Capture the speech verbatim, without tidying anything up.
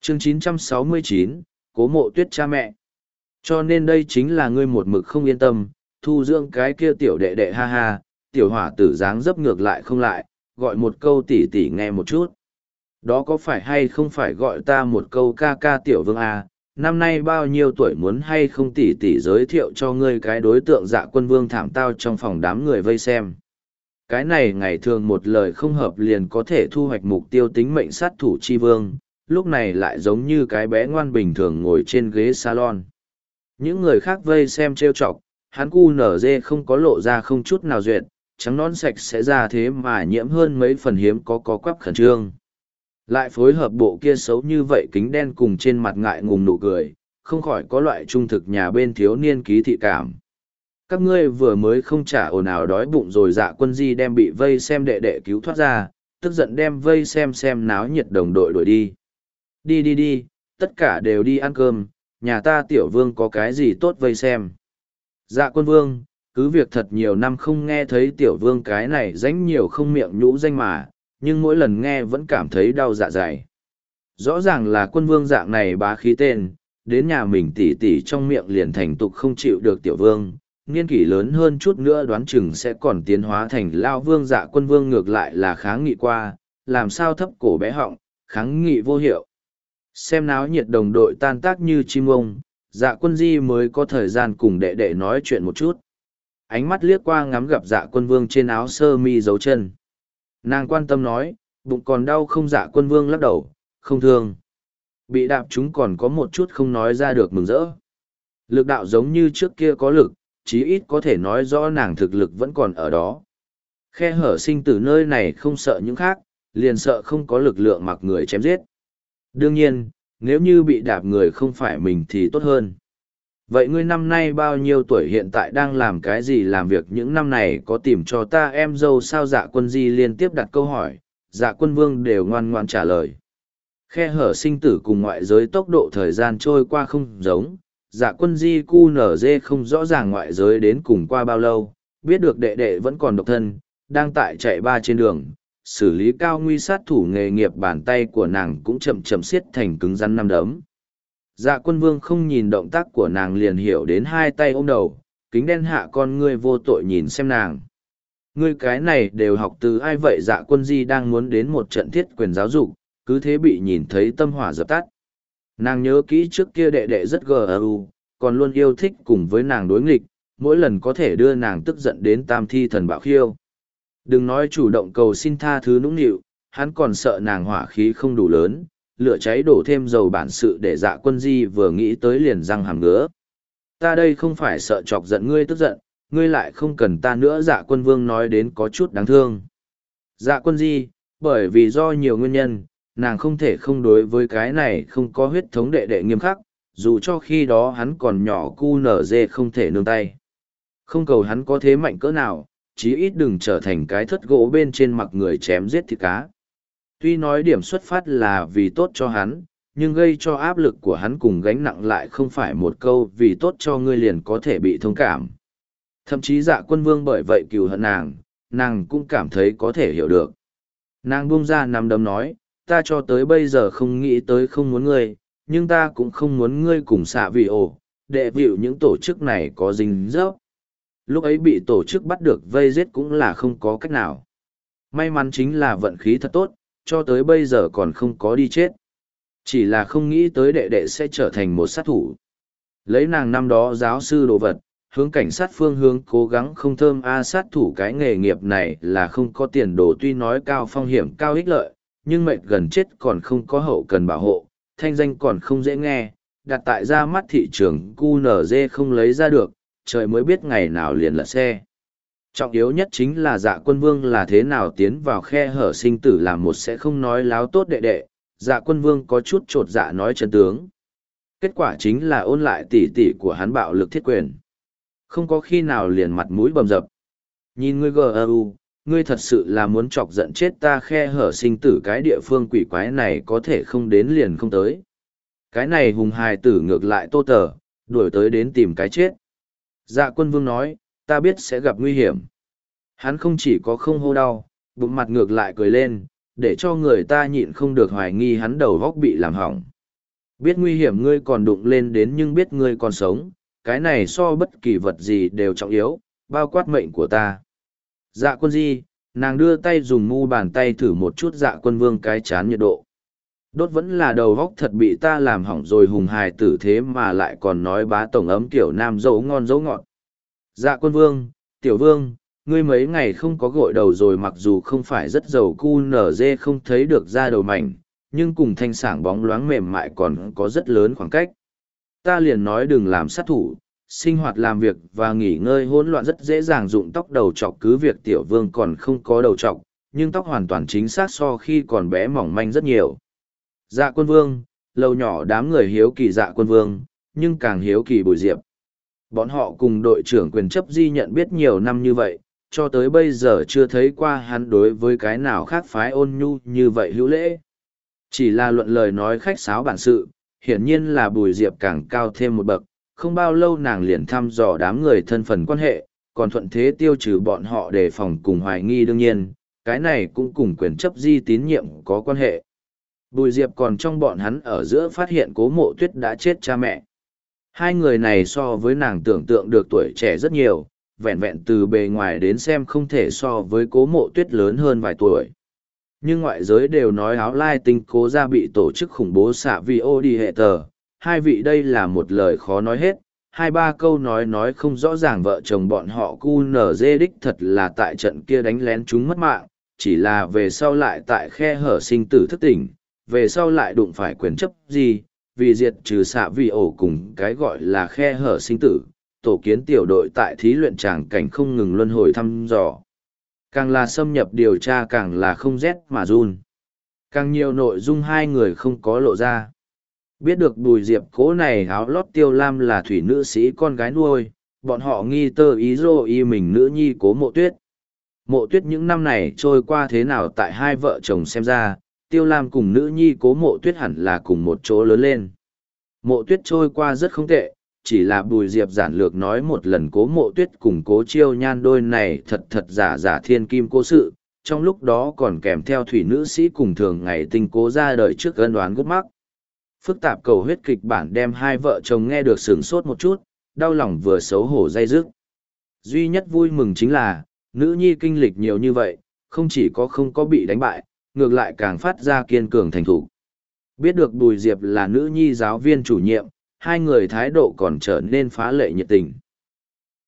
chương chín trăm sáu mươi chín, cố mộ tuyết cha mẹ. Cho nên đây chính là ngươi một mực không yên tâm, thu dưỡng cái kia tiểu đệ đệ ha ha, tiểu hỏa tử dáng dấp ngược lại không lại, gọi một câu tỉ tỉ nghe một chút. Đó có phải hay không phải gọi ta một câu ca ca tiểu vương à, năm nay bao nhiêu tuổi muốn hay không tỉ tỉ giới thiệu cho ngươi cái đối tượng Dạ Quân Vương thảm tao trong phòng đám người vây xem. Cái này ngày thường một lời không hợp liền có thể thu hoạch mục tiêu tính mệnh sát thủ chi vương, lúc này lại giống như cái bé ngoan bình thường ngồi trên ghế salon. Những người khác vây xem trêu chọc, hắn cu nở dê không có lộ ra không chút nào duyệt, trắng nón sạch sẽ ra thế mà nhiễm hơn mấy phần hiếm có có quắp khẩn trương. Lại phối hợp bộ kia xấu như vậy kính đen cùng trên mặt ngại ngùng nụ cười, không khỏi có loại trung thực nhà bên thiếu niên ký thị cảm. Các ngươi vừa mới không trả ồn ào đói bụng rồi Dạ Quân Di đem bị vây xem đệ đệ cứu thoát ra, tức giận đem vây xem xem náo nhiệt đồng đội đuổi đi. Đi đi đi, tất cả đều đi ăn cơm, nhà ta tiểu vương có cái gì tốt vây xem. Dạ Quân Vương, cứ việc thật nhiều năm không nghe thấy tiểu vương cái này danh nhiều không miệng nhũ danh mà, nhưng mỗi lần nghe vẫn cảm thấy đau dạ dày. Rõ ràng là Quân Vương dạng này bá khí tên, đến nhà mình tỉ tỉ trong miệng liền thành tục không chịu được tiểu vương, niên kỷ lớn hơn chút nữa đoán chừng sẽ còn tiến hóa thành lao vương. Dạ Quân Vương ngược lại là kháng nghị qua, làm sao thấp cổ bé họng, kháng nghị vô hiệu. Xem náo nhiệt đồng đội tan tác như chim ông, Dạ Quân Di mới có thời gian cùng đệ đệ nói chuyện một chút. Ánh mắt liếc qua ngắm gặp Dạ Quân Vương trên áo sơ mi dấu chân. Nàng quan tâm nói, bụng còn đau không? Dạ Quân Vương lắc đầu, không thương. Bị đạp chúng còn có một chút không nói ra được mừng rỡ. Lực đạo giống như trước kia có lực, chí ít có thể nói rõ nàng thực lực vẫn còn ở đó. Khe hở sinh từ nơi này không sợ những khác, liền sợ không có lực lượng mặc người chém giết. Đương nhiên, nếu như bị đạp người không phải mình thì tốt hơn. Vậy ngươi năm nay bao nhiêu tuổi, hiện tại đang làm cái gì, làm việc những năm này có tìm cho ta em dâu sao? Dạ Quân Di liên tiếp đặt câu hỏi, Dạ Quân Vương đều ngoan ngoan trả lời. Khe hở sinh tử cùng ngoại giới tốc độ thời gian trôi qua không giống, Dạ Quân Di cu nở dê không rõ ràng ngoại giới đến cùng qua bao lâu, biết được đệ đệ vẫn còn độc thân, đang tại chạy ba trên đường, xử lý cao nguy sát thủ nghề nghiệp, bàn tay của nàng cũng chậm chậm siết thành cứng rắn năm đấm. Dạ Quân Vương không nhìn động tác của nàng liền hiểu đến, hai tay ôm đầu, kính đen hạ con ngươi vô tội nhìn xem nàng. Ngươi cái này đều học từ ai vậy? Dạ Quân Di đang muốn đến một trận thiết quyền giáo dục, cứ thế bị nhìn thấy tâm hỏa dập tắt. Nàng nhớ kỹ trước kia đệ đệ rất gờ-ru, còn luôn yêu thích cùng với nàng đối nghịch, mỗi lần có thể đưa nàng tức giận đến tam thi thần bạo khiêu. Đừng nói chủ động cầu xin tha thứ nũng nịu, hắn còn sợ nàng hỏa khí không đủ lớn, lửa cháy đổ thêm dầu bản sự để Dạ Quân Di vừa nghĩ tới liền răng hàm ngứa. Ta đây không phải sợ chọc giận ngươi tức giận, ngươi lại không cần ta nữa. Dạ Quân Vương nói đến có chút đáng thương. Dạ Quân Di, bởi vì do nhiều nguyên nhân, nàng không thể không đối với cái này không có huyết thống đệ đệ nghiêm khắc, dù cho khi đó hắn còn nhỏ cu nở dê không thể nương tay. Không cầu hắn có thế mạnh cỡ nào, chí ít đừng trở thành cái thất gỗ bên trên mặc người chém giết thịt cá. Tuy nói điểm xuất phát là vì tốt cho hắn, nhưng gây cho áp lực của hắn cùng gánh nặng lại không phải một câu vì tốt cho ngươi liền có thể bị thông cảm. Thậm chí Dạ Quân Vương bởi vậy cừu hận nàng, nàng cũng cảm thấy có thể hiểu được. Nàng buông ra nắm đấm nói, ta cho tới bây giờ không nghĩ tới không muốn ngươi, nhưng ta cũng không muốn ngươi cùng xạ vì ổ, đệ vịu những tổ chức này có dính dấp. Lúc ấy bị tổ chức bắt được vây giết cũng là không có cách nào. May mắn chính là vận khí thật tốt, cho tới bây giờ còn không có đi chết. Chỉ là không nghĩ tới đệ đệ sẽ trở thành một sát thủ. Lấy nàng năm đó giáo sư đồ vật, hướng cảnh sát phương hướng cố gắng không thơm a sát thủ cái nghề nghiệp này là không có tiền đồ, tuy nói cao phong hiểm cao ích lợi, nhưng mệnh gần chết còn không có hậu cần bảo hộ, thanh danh còn không dễ nghe, đặt tại ra mắt thị trường cu nở dê không lấy ra được, trời mới biết ngày nào liền lật xe. Trọng yếu nhất chính là Dạ Quân Vương là thế nào tiến vào khe hở sinh tử làm một sẽ không nói láo tốt đệ đệ. Dạ Quân Vương có chút trột dạ nói chân tướng. Kết quả chính là ôn lại tỉ tỉ của hắn bạo lực thiết quyền. Không có khi nào liền mặt mũi bầm dập. Nhìn ngươi gờ-ru, ngươi thật sự là muốn chọc giận chết ta. Khe hở sinh tử cái địa phương quỷ quái này có thể không đến liền không tới. Cái này hùng hài tử ngược lại tô tờ, đuổi tới đến tìm cái chết. Dạ Quân Vương nói, ta biết sẽ gặp nguy hiểm. Hắn không chỉ có không hô đau, bụng mặt ngược lại cười lên, để cho người ta nhịn không được hoài nghi hắn đầu góc bị làm hỏng. Biết nguy hiểm ngươi còn đụng lên đến nhưng biết ngươi còn sống, cái này so bất kỳ vật gì đều trọng yếu, bao quát mệnh của ta. Dạ quân di, nàng đưa tay dùng mu bàn tay thử một chút dạ quân vương cái chán nhiệt độ. Đốt vẫn là đầu góc thật bị ta làm hỏng rồi hùng hài tử thế mà lại còn nói bá tổng ấm kiểu nam dấu ngon dấu ngọt. Dạ quân vương, tiểu vương, ngươi mấy ngày không có gội đầu rồi mặc dù không phải rất giàu cu nở dê không thấy được da đầu mảnh, nhưng cùng thanh sảng bóng loáng mềm mại còn có rất lớn khoảng cách. Ta liền nói đừng làm sát thủ, sinh hoạt làm việc và nghỉ ngơi hỗn loạn rất dễ dàng rụng tóc đầu trọc cứ việc tiểu vương còn không có đầu trọc, nhưng tóc hoàn toàn chính xác so khi còn bé mỏng manh rất nhiều. Dạ quân vương, lâu nhỏ đám người hiếu kỳ dạ quân vương, nhưng càng hiếu kỳ Bùi Diệp. Bọn họ cùng đội trưởng quyền chấp di nhận biết nhiều năm như vậy, cho tới bây giờ chưa thấy qua hắn đối với cái nào khác phái ôn nhu như vậy hữu lễ. Chỉ là luận lời nói khách sáo bản sự, hiển nhiên là Bùi Diệp càng cao thêm một bậc, không bao lâu nàng liền thăm dò đám người thân phần quan hệ, còn thuận thế tiêu trừ bọn họ đề phòng cùng hoài nghi đương nhiên, cái này cũng cùng quyền chấp di tín nhiệm có quan hệ. Bùi Diệp còn trong bọn hắn ở giữa phát hiện Cố Mộ Tuyết đã chết cha mẹ. Hai người này so với nàng tưởng tượng được tuổi trẻ rất nhiều, vẹn vẹn từ bề ngoài đến xem không thể so với Cố Mộ Tuyết lớn hơn vài tuổi. Nhưng ngoại giới đều nói áo lai tinh cố ra bị tổ chức khủng bố xạ vi ô đi hệ tờ. Hai vị đây là một lời khó nói hết, hai ba câu nói nói không rõ ràng vợ chồng bọn họ cu nở dê đích thật là tại trận kia đánh lén chúng mất mạng, chỉ là về sau lại tại khe hở sinh tử thức tỉnh, về sau lại đụng phải quyền chấp gì, vì diệt trừ xạ vi ổ cùng cái gọi là khe hở sinh tử, tổ kiến tiểu đội tại thí luyện tràng cảnh không ngừng luân hồi thăm dò. Càng là xâm nhập điều tra càng là không rét mà run. Càng nhiều nội dung hai người không có lộ ra. Biết được Bùi Diệp cố này áo lót tiêu lam là thủy nữ sĩ con gái nuôi, bọn họ nghi tơ ý dô y mình nữ nhi Cố Mộ Tuyết. Mộ Tuyết những năm này trôi qua thế nào tại hai vợ chồng xem ra, tiêu lam cùng nữ nhi Cố Mộ Tuyết hẳn là cùng một chỗ lớn lên. Mộ Tuyết trôi qua rất không tệ, chỉ là Bùi Diệp giản lược nói một lần Cố Mộ Tuyết cùng Cố Chiêu Nhan đôi này thật thật giả giả thiên kim cố sự, trong lúc đó còn kèm theo thủy nữ sĩ cùng thường ngày tinh cố ra đời trước ân đoán gút mắc. Phức tạp cầu huyết kịch bản đem hai vợ chồng nghe được sửng sốt một chút, đau lòng vừa xấu hổ dây dứt. Duy nhất vui mừng chính là, nữ nhi kinh lịch nhiều như vậy, không chỉ có không có bị đánh bại, ngược lại càng phát ra kiên cường thành thủ. Biết được Bùi Diệp là nữ nhi giáo viên chủ nhiệm, hai người thái độ còn trở nên phá lệ nhiệt tình.